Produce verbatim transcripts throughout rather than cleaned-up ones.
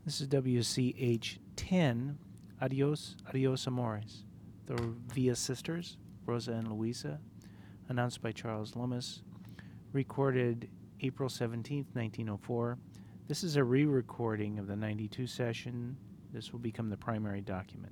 This is W C H ten, Adios, Adios Amores. The Via Sisters, Rosa and Luisa, announced by Charles Lummis, recorded April seventeenth, nineteen oh four. This is a re-recording of the ninety-two session. This will become the primary document.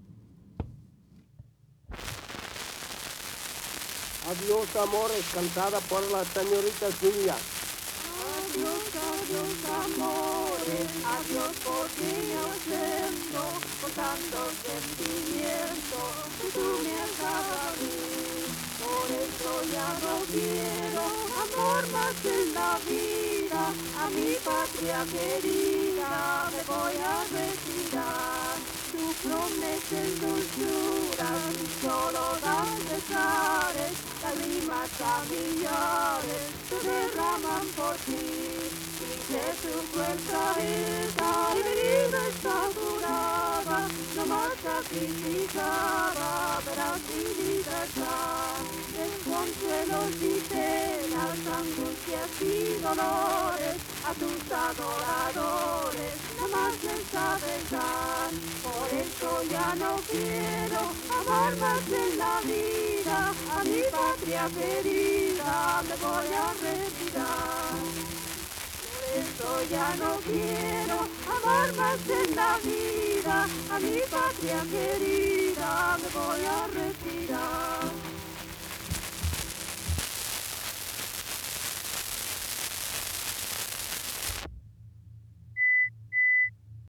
Adiós amores, cantada por la señorita Silvia. Adiós, adiós amores, adiós porque yo siento con tanto sentimiento que tú me has dado a mí. Por eso ya no quiero amor más en la vida, a mi patria querida me voy a retirar. Tu prometes dulzuras, solo das pesares, lágrimas a millares se derraman por ti. Y que tu fuerza está y mi vida está curada, no más sacrificada, verás mi libertad. Desconsuelos y penas, angustias y dolores, a tus adoradores no más les sabes dar. Por eso ya no quiero amar más en la vida, a mi patria querida me voy a retirar. Por eso ya no quiero amar más en la vida, a mi patria querida me voy a retirar.